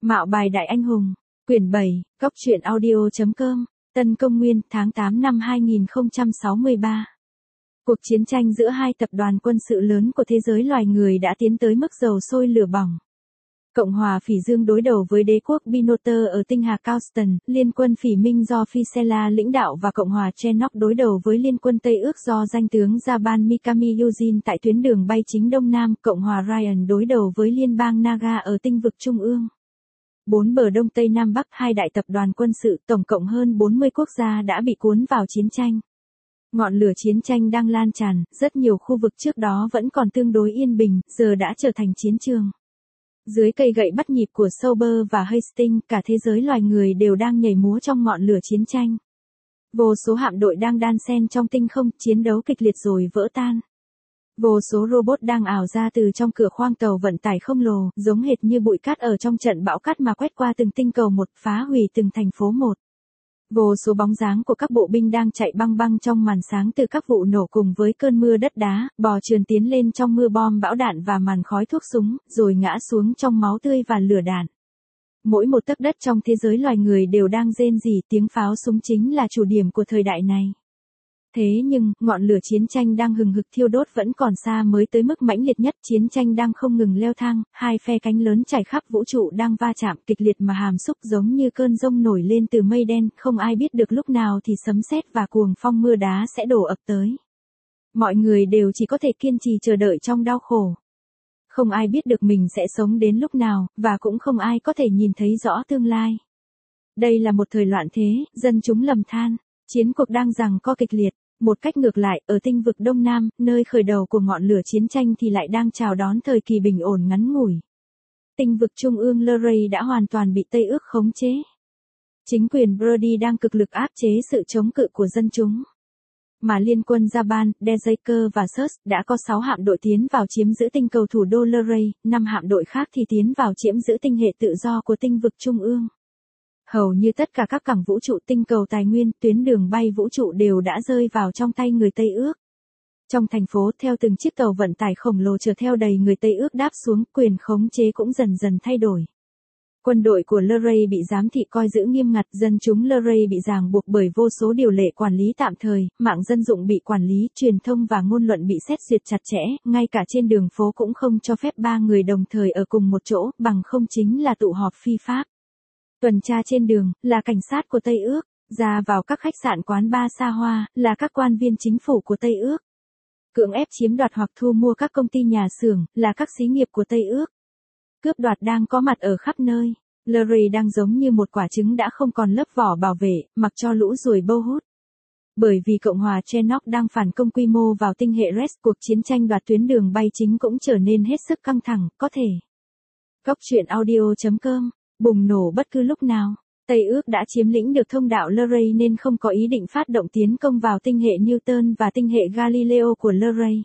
Mạo bài đại anh hùng, quyển 7, Góc truyện audio.com, Tân Công Nguyên, tháng 8 năm 2063. Cuộc chiến tranh giữa hai tập đoàn quân sự lớn của thế giới loài người đã tiến tới mức dầu sôi lửa bỏng. Cộng hòa Phỉ Dương đối đầu với đế quốc Binoter ở tinh hà Causton, Liên quân Phỉ Minh do Fisela lãnh đạo và Cộng hòa Chenok đối đầu với Liên quân Tây ước do danh tướng Jaban Mikami Yujin tại tuyến đường bay chính Đông Nam, Cộng hòa Ryan đối đầu với Liên bang Naga ở tinh vực Trung ương. Bốn bờ Đông Tây Nam Bắc hai đại tập đoàn quân sự tổng cộng hơn 40 quốc gia đã bị cuốn vào chiến tranh. Ngọn lửa chiến tranh đang lan tràn, rất nhiều khu vực trước đó vẫn còn tương đối yên bình, giờ đã trở thành chiến trường. Dưới cây gậy bắt nhịp của Sauber và Hastings, cả thế giới loài người đều đang nhảy múa trong ngọn lửa chiến tranh. Vô số hạm đội đang đan xen trong tinh không, chiến đấu kịch liệt rồi vỡ tan. Vô số robot đang ảo ra từ trong cửa khoang tàu vận tải khổng lồ, giống hệt như bụi cát ở trong trận bão cát mà quét qua từng tinh cầu một, phá hủy từng thành phố một. Vô số bóng dáng của các bộ binh đang chạy băng băng trong màn sáng từ các vụ nổ cùng với cơn mưa đất đá, bò trườn tiến lên trong mưa bom bão đạn và màn khói thuốc súng, rồi ngã xuống trong máu tươi và lửa đạn. Mỗi một tấc đất trong thế giới loài người đều đang rên rỉ, tiếng pháo súng chính là chủ điểm của thời đại này. Thế nhưng, ngọn lửa chiến tranh đang hừng hực thiêu đốt vẫn còn xa mới tới mức mãnh liệt nhất, chiến tranh đang không ngừng leo thang, hai phe cánh lớn trải khắp vũ trụ đang va chạm kịch liệt mà hàm xúc giống như cơn giông nổi lên từ mây đen, không ai biết được lúc nào thì sấm sét và cuồng phong mưa đá sẽ đổ ập tới. Mọi người đều chỉ có thể kiên trì chờ đợi trong đau khổ. Không ai biết được mình sẽ sống đến lúc nào, và cũng không ai có thể nhìn thấy rõ tương lai. Đây là một thời loạn thế, dân chúng lầm than, chiến cuộc đang giằng co kịch liệt. Một cách ngược lại, ở tinh vực Đông Nam, nơi khởi đầu của ngọn lửa chiến tranh thì lại đang chào đón thời kỳ bình ổn ngắn ngủi. Tinh vực Trung ương Luray đã hoàn toàn bị Tây ước khống chế. Chính quyền Brody đang cực lực áp chế sự chống cự của dân chúng. Mà liên quân Japan, Dejaker và Surs đã có 6 hạm đội tiến vào chiếm giữ tinh cầu thủ đô Luray, 5 hạm đội khác thì tiến vào chiếm giữ tinh hệ tự do của tinh vực Trung ương. Hầu như tất cả các cảng vũ trụ, tinh cầu tài nguyên, tuyến đường bay vũ trụ đều đã rơi vào trong tay người Tây ước. Trong thành phố, theo từng chiếc tàu vận tải khổng lồ chở theo đầy người Tây ước đáp xuống, quyền khống chế cũng dần dần thay đổi. Quân đội của Luray bị giám thị coi giữ nghiêm ngặt, dân chúng Luray bị ràng buộc bởi vô số điều lệ quản lý tạm thời, mạng dân dụng bị quản lý, truyền thông và ngôn luận bị xét duyệt chặt chẽ, ngay cả trên đường phố cũng không cho phép 3 người đồng thời ở cùng một chỗ, bằng không chính là tụ họp phi pháp. Tuần tra trên đường, là cảnh sát của Tây ước, ra vào các khách sạn quán bar xa hoa, là các quan viên chính phủ của Tây ước. Cưỡng ép chiếm đoạt hoặc thu mua các công ty nhà xưởng, là các xí nghiệp của Tây ước. Cướp đoạt đang có mặt ở khắp nơi. Luray đang giống như một quả trứng đã không còn lớp vỏ bảo vệ, mặc cho lũ ruồi bâu hút. Bởi vì Cộng hòa Chenok đang phản công quy mô vào tinh hệ Res, cuộc chiến tranh đoạt tuyến đường bay chính cũng trở nên hết sức căng thẳng, có thể. Góc truyện audio.com, bùng nổ bất cứ lúc nào. Tây ước đã chiếm lĩnh được thông đạo Luray nên không có ý định phát động tiến công vào tinh hệ Newton và tinh hệ Galileo của Luray.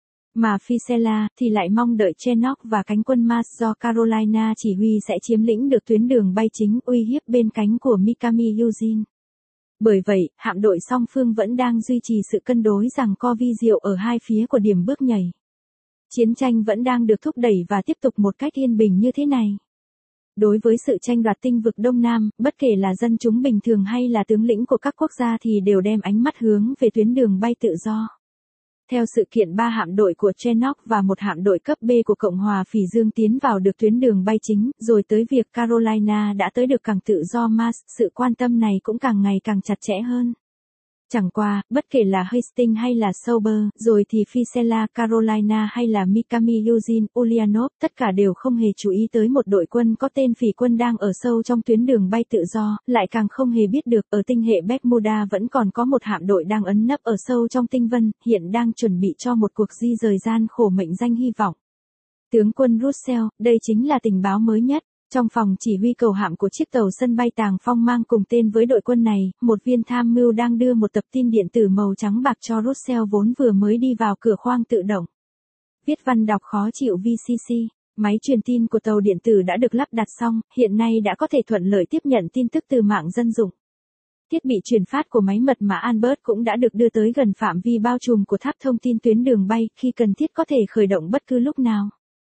Mà Fisela thì lại mong đợi Chenok và cánh quân Mars do Carolina chỉ huy sẽ chiếm lĩnh được tuyến đường bay chính, uy hiếp bên cánh của Mikami Yujin. Bởi vậy, hạm đội song phương vẫn đang duy trì sự cân đối giằng co vi diệu ở hai phía của điểm bước nhảy. Chiến tranh vẫn đang được thúc đẩy và tiếp tục một cách yên bình như thế này. Đối với sự tranh đoạt tinh vực Đông Nam, bất kể là dân chúng bình thường hay là tướng lĩnh của các quốc gia thì đều đem ánh mắt hướng về tuyến đường bay tự do. Theo sự kiện 3 hạm đội của Chenok và một hạm đội cấp B của Cộng hòa Phỉ Dương tiến vào được tuyến đường bay chính, rồi tới việc Carolina đã tới được cảng tự do Mars, sự quan tâm này cũng càng ngày càng chặt chẽ hơn. Chẳng qua, bất kể là Hastings hay là Sauber, rồi thì Fisela, Carolina hay là Mikami Yujin, Ulyanov, tất cả đều không hề chú ý tới một đội quân có tên Phỉ quân đang ở sâu trong tuyến đường bay tự do, lại càng không hề biết được ở tinh hệ Bermuda vẫn còn có một hạm đội đang ẩn nấp ở sâu trong tinh vân, hiện đang chuẩn bị cho một cuộc di rời gian khổ mệnh danh hy vọng. Tướng quân Russell, đây chính là tình báo mới nhất. Trong phòng chỉ huy cầu hạm của chiếc tàu sân bay Tàng Phong mang cùng tên với đội quân này, một viên tham mưu đang đưa một tập tin điện tử màu trắng bạc cho Russell vốn vừa mới đi vào cửa khoang tự động. Viết văn đọc khó chịu VCC, máy truyền tin của tàu điện tử đã được lắp đặt xong, hiện nay đã có thể thuận lợi tiếp nhận tin tức từ mạng dân dụng. Thiết bị truyền phát của máy mật mã Albert cũng đã được đưa tới gần phạm vi bao trùm của tháp thông tin tuyến đường bay, khi cần thiết có thể khởi động bất cứ lúc nào.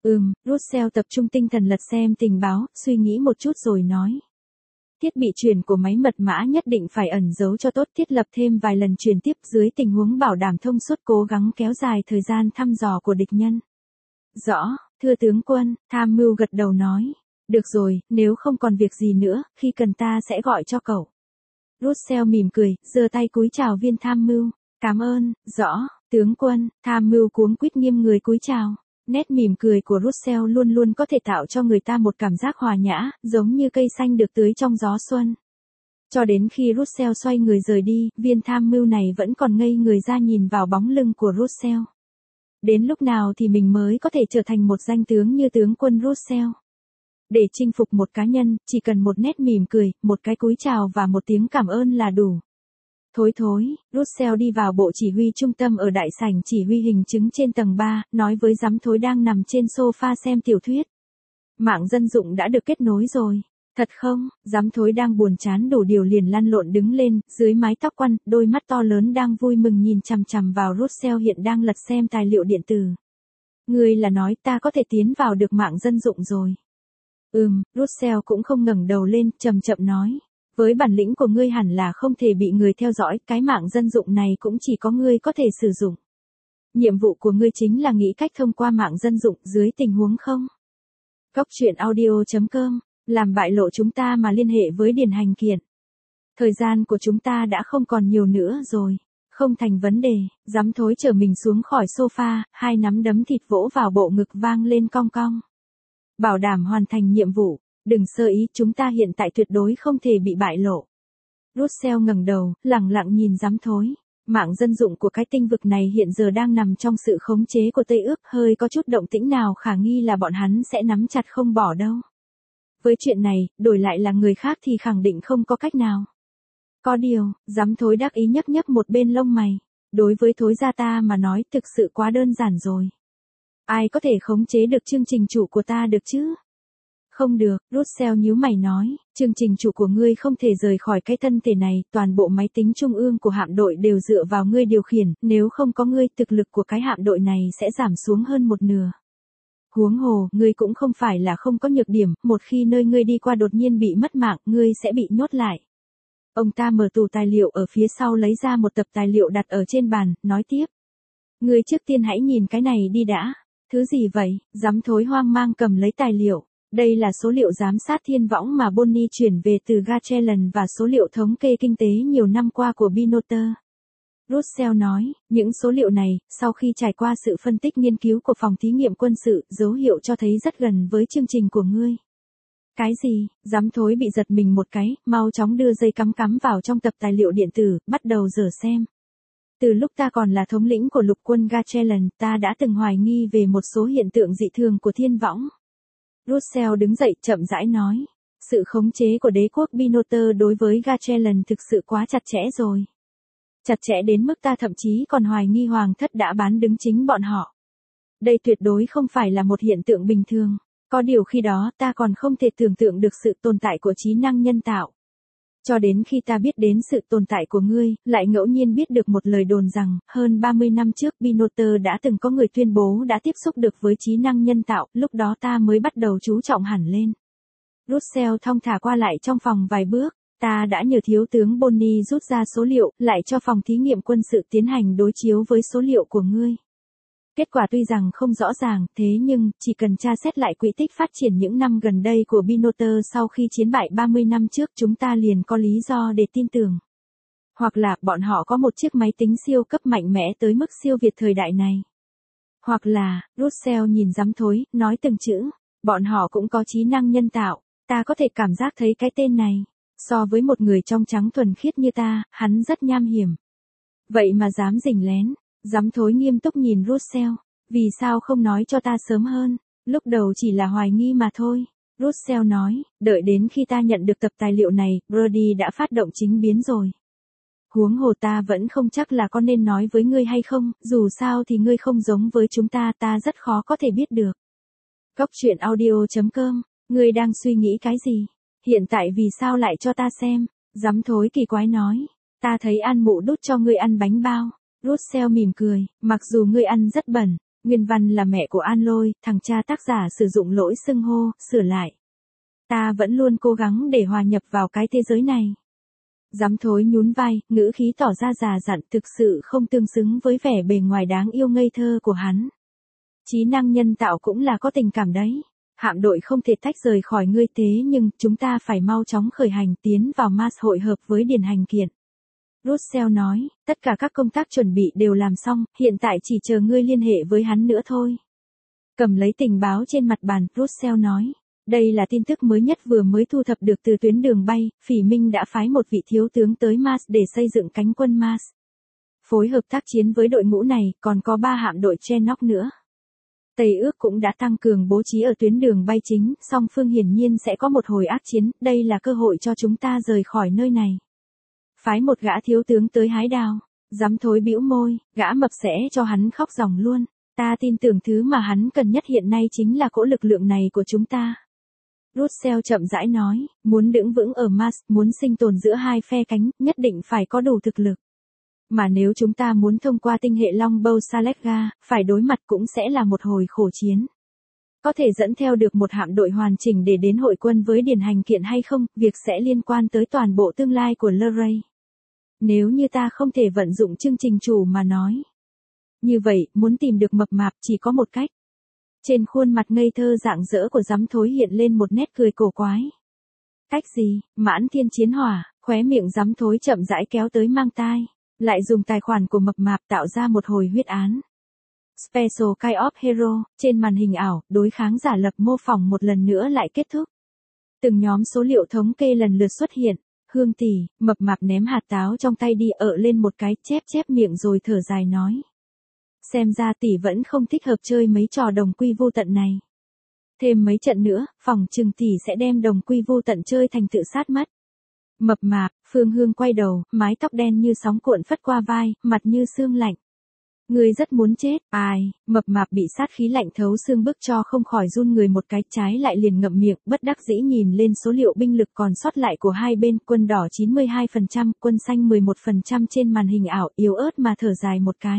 Russell tập trung tinh thần lật xem tình báo, suy nghĩ một chút rồi nói. Thiết bị truyền của máy mật mã nhất định phải ẩn giấu cho tốt, thiết lập thêm vài lần truyền tiếp dưới tình huống bảo đảm thông suốt, cố gắng kéo dài thời gian thăm dò của địch nhân. Rõ, thưa tướng quân, tham mưu gật đầu nói. Được rồi, nếu không còn việc gì nữa, khi cần ta sẽ gọi cho cậu. Russell mỉm cười, giơ tay cúi chào viên tham mưu. Cảm ơn, rõ, tướng quân, tham mưu cuống quýt nghiêng người cúi chào. Nét mỉm cười của Russell luôn luôn có thể tạo cho người ta một cảm giác hòa nhã, giống như cây xanh được tưới trong gió xuân. Cho đến khi Russell xoay người rời đi, viên tham mưu này vẫn còn ngây người ra nhìn vào bóng lưng của Russell. Đến lúc nào thì mình mới có thể trở thành một danh tướng như tướng quân Russell? Để chinh phục một cá nhân, chỉ cần một nét mỉm cười, một cái cúi chào và một tiếng cảm ơn là đủ. Thôi, Russell đi vào bộ chỉ huy trung tâm ở đại sảnh chỉ huy hình chứng trên tầng 3, nói với giám thối đang nằm trên sofa xem tiểu thuyết. Mạng dân dụng đã được kết nối rồi. Thật không? Giám thối đang buồn chán đủ điều liền lăn lộn đứng lên, dưới mái tóc quăn, đôi mắt to lớn đang vui mừng nhìn chằm chằm vào Russell hiện đang lật xem tài liệu điện tử. Ngươi là nói ta có thể tiến vào được mạng dân dụng rồi. Russell cũng không ngẩng đầu lên, chậm chậm nói. Với bản lĩnh của ngươi hẳn là không thể bị người theo dõi, cái mạng dân dụng này cũng chỉ có ngươi có thể sử dụng. Nhiệm vụ của ngươi chính là nghĩ cách thông qua mạng dân dụng dưới tình huống không. Góc.audio.com, làm bại lộ chúng ta mà liên hệ với Điền Hành Kiện. Thời gian của chúng ta đã không còn nhiều nữa rồi. Không thành vấn đề, giám thối chở mình xuống khỏi sofa, hai nắm đấm thịt vỗ vào bộ ngực vang lên cong cong. Bảo đảm hoàn thành nhiệm vụ. Đừng sơ ý, chúng ta hiện tại tuyệt đối không thể bị bại lộ. Russell ngẩng đầu, lẳng lặng nhìn giám thối. Mạng dân dụng của cái tinh vực này hiện giờ đang nằm trong sự khống chế của Tây Ước, hơi có chút động tĩnh nào khả nghi là bọn hắn sẽ nắm chặt không bỏ đâu. Với chuyện này, đổi lại là người khác thì khẳng định không có cách nào. Có điều, giám thối đắc ý nhấc nhấc một bên lông mày. Đối với thối gia ta mà nói thực sự quá đơn giản rồi. Ai có thể khống chế được chương trình chủ của ta được chứ? Không được, Russell nhíu mày nói, chương trình chủ của ngươi không thể rời khỏi cái thân thể này, toàn bộ máy tính trung ương của hạm đội đều dựa vào ngươi điều khiển, nếu không có ngươi, thực lực của cái hạm đội này sẽ giảm xuống hơn một nửa. Huống hồ, ngươi cũng không phải là không có nhược điểm, một khi nơi ngươi đi qua đột nhiên bị mất mạng, ngươi sẽ bị nhốt lại. Ông ta mở tủ tài liệu ở phía sau lấy ra một tập tài liệu đặt ở trên bàn, nói tiếp. Ngươi trước tiên hãy nhìn cái này đi đã. Thứ gì vậy? Giám thối hoang mang cầm lấy tài liệu. Đây là số liệu giám sát thiên võng mà Bonnie chuyển về từ Gatchelan và số liệu thống kê kinh tế nhiều năm qua của Binotter. Russell nói, những số liệu này, sau khi trải qua sự phân tích nghiên cứu của phòng thí nghiệm quân sự, dấu hiệu cho thấy rất gần với chương trình của ngươi. Cái gì? Giám thối bị giật mình một cái, mau chóng đưa dây cắm vào trong tập tài liệu điện tử, bắt đầu dở xem. Từ lúc ta còn là thống lĩnh của lục quân Gatchelan, ta đã từng hoài nghi về một số hiện tượng dị thường của thiên võng. Russell đứng dậy chậm rãi nói. Sự khống chế của đế quốc Binotter đối với Gatchelan thực sự quá chặt chẽ rồi. Chặt chẽ đến mức ta thậm chí còn hoài nghi hoàng thất đã bán đứng chính bọn họ. Đây tuyệt đối không phải là một hiện tượng bình thường. Có điều khi đó ta còn không thể tưởng tượng được sự tồn tại của trí năng nhân tạo. Cho đến khi ta biết đến sự tồn tại của ngươi, lại ngẫu nhiên biết được một lời đồn rằng, hơn 30 năm trước Binotter đã từng có người tuyên bố đã tiếp xúc được với trí năng nhân tạo, lúc đó ta mới bắt đầu chú trọng hẳn lên. Russell thong thả qua lại trong phòng vài bước, ta đã nhờ thiếu tướng Bonnie rút ra số liệu, lại cho phòng thí nghiệm quân sự tiến hành đối chiếu với số liệu của ngươi. Kết quả tuy rằng không rõ ràng, thế nhưng, chỉ cần tra xét lại quỹ tích phát triển những năm gần đây của Binotter sau khi chiến bại 30 năm trước, chúng ta liền có lý do để tin tưởng. Hoặc là, bọn họ có một chiếc máy tính siêu cấp mạnh mẽ tới mức siêu việt thời đại này. Hoặc là, Russell nhìn giám thối, nói từng chữ, bọn họ cũng có trí năng nhân tạo, ta có thể cảm giác thấy cái tên này. So với một người trong trắng thuần khiết như ta, hắn rất nham hiểm. Vậy mà dám rình lén. Giám thối nghiêm túc nhìn Russell, vì sao không nói cho ta sớm hơn, lúc đầu chỉ là hoài nghi mà thôi. Russell nói, đợi đến khi ta nhận được tập tài liệu này, Brody đã phát động chính biến rồi. Huống hồ ta vẫn không chắc là có nên nói với ngươi hay không, dù sao thì ngươi không giống với chúng ta, ta rất khó có thể biết được. Góc.audio.com, ngươi đang suy nghĩ cái gì? Hiện tại vì sao lại cho ta xem? Giám thối kỳ quái nói, ta thấy An Mụ đút cho ngươi ăn bánh bao. Russell mỉm cười, mặc dù ngươi ăn rất bẩn, Nguyên văn là mẹ của An Lôi, thằng cha tác giả sử dụng lỗi xưng hô, sửa lại. Ta vẫn luôn cố gắng để hòa nhập vào cái thế giới này. Dám thối nhún vai, ngữ khí tỏ ra già dặn, thực sự không tương xứng với vẻ bề ngoài đáng yêu ngây thơ của hắn. Trí năng nhân tạo cũng là có tình cảm đấy. Hạm đội không thể tách rời khỏi ngươi thế nhưng chúng ta phải mau chóng khởi hành tiến vào Mars hội hợp với điển hành kiện. Russell nói, tất cả các công tác chuẩn bị đều làm xong, hiện tại chỉ chờ ngươi liên hệ với hắn nữa thôi. Cầm lấy tình báo trên mặt bàn, Russell nói. Đây là tin tức mới nhất vừa mới thu thập được từ tuyến đường bay, Phỉ Minh đã phái một vị thiếu tướng tới Mars để xây dựng cánh quân Mars. Phối hợp tác chiến với đội ngũ này, còn có 3 hạm đội Chinook nữa. Tây ước cũng đã tăng cường bố trí ở tuyến đường bay chính, song phương hiển nhiên sẽ có một hồi ác chiến, đây là cơ hội cho chúng ta rời khỏi nơi này. Phái một gã thiếu tướng tới hái đào, dám thối bĩu môi, gã mập sẽ cho hắn khóc ròng luôn. Ta tin tưởng thứ mà hắn cần nhất hiện nay chính là cỗ lực lượng này của chúng ta. Russell chậm rãi nói, muốn đứng vững ở Mars, muốn sinh tồn giữa hai phe cánh, nhất định phải có đủ thực lực. Mà nếu chúng ta muốn thông qua tinh hệ Longbow Saletga, phải đối mặt cũng sẽ là một hồi khổ chiến. Có thể dẫn theo được một hạm đội hoàn chỉnh để đến hội quân với điển hành kiện hay không, việc sẽ liên quan tới toàn bộ tương lai của Luray. Nếu như ta không thể vận dụng chương trình chủ mà nói. Như vậy, muốn tìm được mập mạp chỉ có một cách. Trên khuôn mặt ngây thơ rạng rỡ của giám thối hiện lên một nét cười cổ quái. Cách gì? Mãn thiên chiến hỏa, khóe miệng giám thối chậm rãi kéo tới mang tai. Lại dùng tài khoản của mập mạp tạo ra một hồi huyết án. Special Kind of Hero, trên màn hình ảo, đối kháng giả lập mô phỏng một lần nữa lại kết thúc. Từng nhóm số liệu thống kê lần lượt xuất hiện. Hương tỷ, mập mạp ném hạt táo trong tay đi lên một cái, chép miệng rồi thở dài nói. Xem ra tỷ vẫn không thích hợp chơi mấy trò đồng quy vô tận này. Thêm mấy trận nữa, phòng trừng tỷ sẽ đem đồng quy vô tận chơi thành tự sát mất. Mập mạp, Phương Hương quay đầu, mái tóc đen như sóng cuộn phất qua vai, mặt như xương lạnh. Người rất muốn chết, ai, mập mạp bị sát khí lạnh thấu xương bức cho không khỏi run người một cái, trái lại liền ngậm miệng, bất đắc dĩ nhìn lên số liệu binh lực còn sót lại của hai bên, quân đỏ 92%, quân xanh 11% trên màn hình ảo, yếu ớt mà thở dài một cái.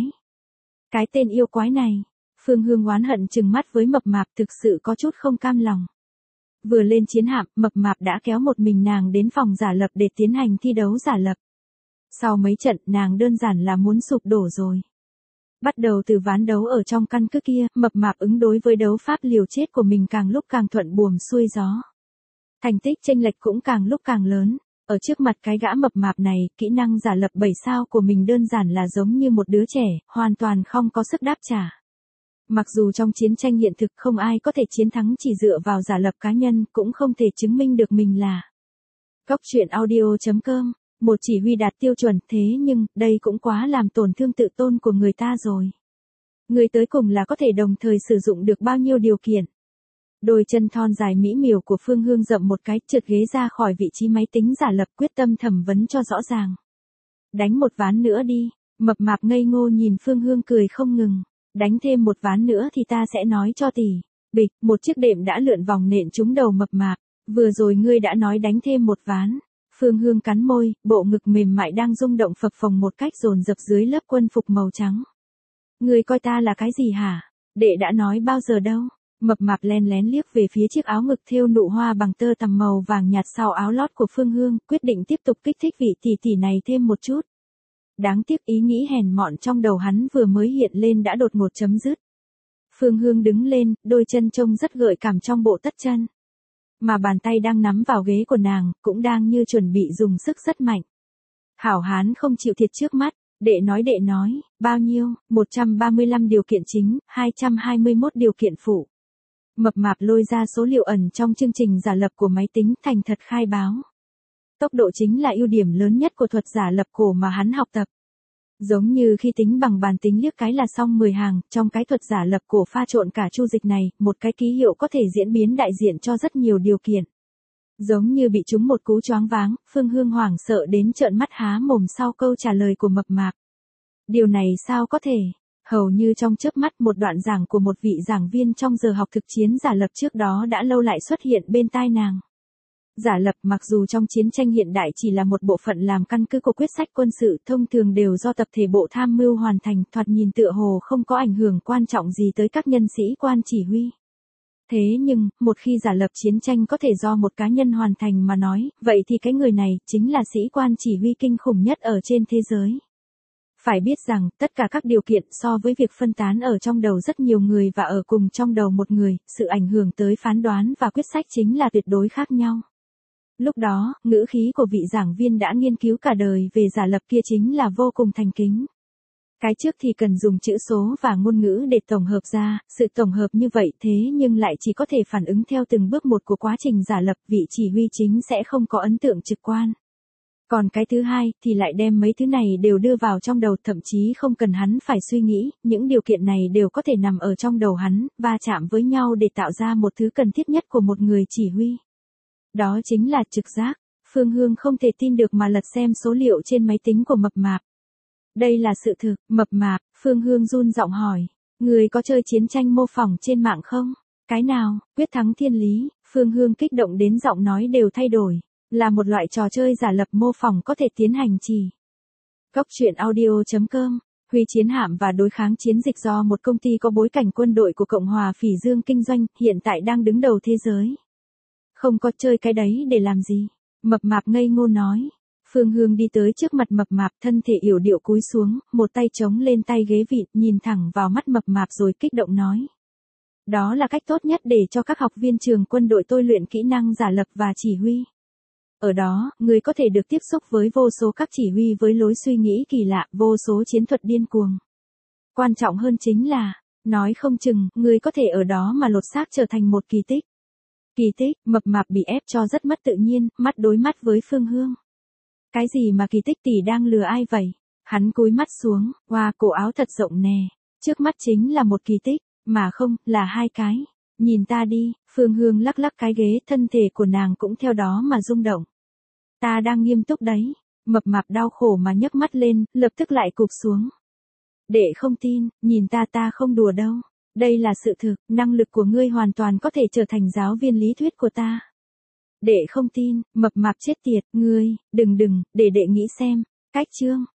Cái tên yêu quái này, Phương Hương oán hận trừng mắt với mập mạp, thực sự có chút không cam lòng. Vừa lên chiến hạm, mập mạp đã kéo một mình nàng đến phòng giả lập để tiến hành thi đấu giả lập. Sau mấy trận, nàng đơn giản là muốn sụp đổ rồi. Bắt đầu từ ván đấu ở trong căn cứ kia, mập mạp ứng đối với đấu pháp liều chết của mình càng lúc càng thuận buồm xuôi gió. Thành tích chênh lệch cũng càng lúc càng lớn. Ở trước mặt cái gã mập mạp này, kỹ năng giả lập 7 sao của mình đơn giản là giống như một đứa trẻ, hoàn toàn không có sức đáp trả. Mặc dù trong chiến tranh hiện thực không ai có thể chiến thắng chỉ dựa vào giả lập cá nhân, cũng không thể chứng minh được mình là. Góc truyện audio.com, một chỉ huy đạt tiêu chuẩn, thế nhưng, đây cũng quá làm tổn thương tự tôn của người ta rồi. Người tới cùng là có thể đồng thời sử dụng được bao nhiêu điều kiện. Đôi chân thon dài mỹ miều của Phương Hương dậm một cái, trượt ghế ra khỏi vị trí máy tính giả lập, quyết tâm thẩm vấn cho rõ ràng. Đánh một ván nữa đi, mập mạp ngây ngô nhìn Phương Hương cười không ngừng. Đánh thêm một ván nữa thì ta sẽ nói cho tỷ. Bịch, một chiếc đệm đã lượn vòng nện trúng đầu mập mạp. Vừa rồi ngươi đã nói đánh thêm một ván. Phương Hương cắn môi, bộ ngực mềm mại đang rung động phập phồng một cách dồn dập dưới lớp quân phục màu trắng. Ngươi coi ta là cái gì hả? Đệ đã nói bao giờ đâu. Mập mạp len lén liếc về phía chiếc áo ngực thêu nụ hoa bằng tơ tằm màu vàng nhạt sau áo lót của Phương Hương, quyết định tiếp tục kích thích vị tỷ tỷ này thêm một chút. Đáng tiếc ý nghĩ hèn mọn trong đầu hắn vừa mới hiện lên đã đột ngột chấm dứt. Phương Hương đứng lên, đôi chân trông rất gợi cảm trong bộ tất chân. Mà bàn tay đang nắm vào ghế của nàng, cũng đang như chuẩn bị dùng sức rất mạnh. Hảo hán không chịu thiệt trước mắt, đệ nói, bao nhiêu, 135 điều kiện chính, 221 điều kiện phụ. Mập mạp lôi ra số liệu ẩn trong chương trình giả lập của máy tính, thành thật khai báo. Tốc độ chính là ưu điểm lớn nhất của thuật giả lập cổ mà hắn học tập. Giống như khi tính bằng bàn tính liếc cái là xong 10 hàng, trong cái thuật giả lập cổ pha trộn cả chu dịch này, một cái ký hiệu có thể diễn biến đại diện cho rất nhiều điều kiện. Giống như bị trúng một cú choáng váng, Phương Hương hoảng sợ đến trợn mắt há mồm sau câu trả lời của mập mạp. Điều này sao có thể? Hầu như trong chớp mắt một đoạn giảng của một vị giảng viên trong giờ học thực chiến giả lập trước đó đã lâu lại xuất hiện bên tai nàng. Giả lập mặc dù trong chiến tranh hiện đại chỉ là một bộ phận làm căn cứ của quyết sách quân sự thông thường đều do tập thể bộ tham mưu hoàn thành, thoạt nhìn tựa hồ không có ảnh hưởng quan trọng gì tới các nhân sĩ quan chỉ huy. Thế nhưng, một khi giả lập chiến tranh có thể do một cá nhân hoàn thành mà nói, vậy thì cái người này chính là sĩ quan chỉ huy kinh khủng nhất ở trên thế giới. Phải biết rằng, tất cả các điều kiện so với việc phân tán ở trong đầu rất nhiều người và ở cùng trong đầu một người, sự ảnh hưởng tới phán đoán và quyết sách chính là tuyệt đối khác nhau. Lúc đó, ngữ khí của vị giảng viên đã nghiên cứu cả đời về giả lập kia chính là vô cùng thành kính. Cái trước thì cần dùng chữ số và ngôn ngữ để tổng hợp ra, sự tổng hợp như vậy thế nhưng lại chỉ có thể phản ứng theo từng bước một của quá trình giả lập, vị chỉ huy chính sẽ không có ấn tượng trực quan. Còn cái thứ hai thì lại đem mấy thứ này đều đưa vào trong đầu, thậm chí không cần hắn phải suy nghĩ, những điều kiện này đều có thể nằm ở trong đầu hắn, va chạm với nhau để tạo ra một thứ cần thiết nhất của một người chỉ huy. Đó chính là trực giác. Phương Hương không thể tin được mà lật xem số liệu trên máy tính của Mập Mạp. Đây là sự thực. Mập Mạp, Phương Hương run giọng hỏi. Người có chơi chiến tranh mô phỏng trên mạng không? Cái nào? Quyết thắng thiên lý. Phương Hương kích động đến giọng nói đều thay đổi. Là một loại trò chơi giả lập mô phỏng có thể tiến hành chỉ. Góc truyện audio.com. Huy chiến hạm và đối kháng chiến dịch do một công ty có bối cảnh quân đội của Cộng hòa Phỉ Dương kinh doanh, hiện tại đang đứng đầu thế giới. Không có chơi cái đấy để làm gì? Mập Mạp ngây ngô nói. Phương Hương đi tới trước mặt Mập Mạp, thân thể yểu điệu cúi xuống, một tay chống lên tay ghế vịt, nhìn thẳng vào mắt Mập Mạp rồi kích động nói. Đó là cách tốt nhất để cho các học viên trường quân đội tôi luyện kỹ năng giả lập và chỉ huy. Ở đó, người có thể được tiếp xúc với vô số các chỉ huy với lối suy nghĩ kỳ lạ, vô số chiến thuật điên cuồng. Quan trọng hơn chính là, nói không chừng, người có thể ở đó mà lột xác trở thành một kỳ tích. Kỳ tích. Mập Mạp bị ép cho rất mất tự nhiên, mắt đối mắt với Phương Hương. Cái gì mà kỳ tích, tỷ đang lừa ai vậy? Hắn cúi mắt xuống, wow, cổ áo thật rộng nè. Trước mắt chính là một kỳ tích, mà không, là hai cái. Nhìn ta đi. Phương Hương lắc lắc cái ghế, thân thể của nàng cũng theo đó mà rung động. Ta đang nghiêm túc đấy. Mập Mạp đau khổ mà nhấc mắt lên, lập tức lại cụp xuống. Để không tin, nhìn ta không đùa đâu. Đây là sự thực, năng lực của ngươi hoàn toàn có thể trở thành giáo viên lý thuyết của ta. Để không tin. Mập Mạp chết tiệt, ngươi, đừng, để đệ nghĩ xem. Cách chương.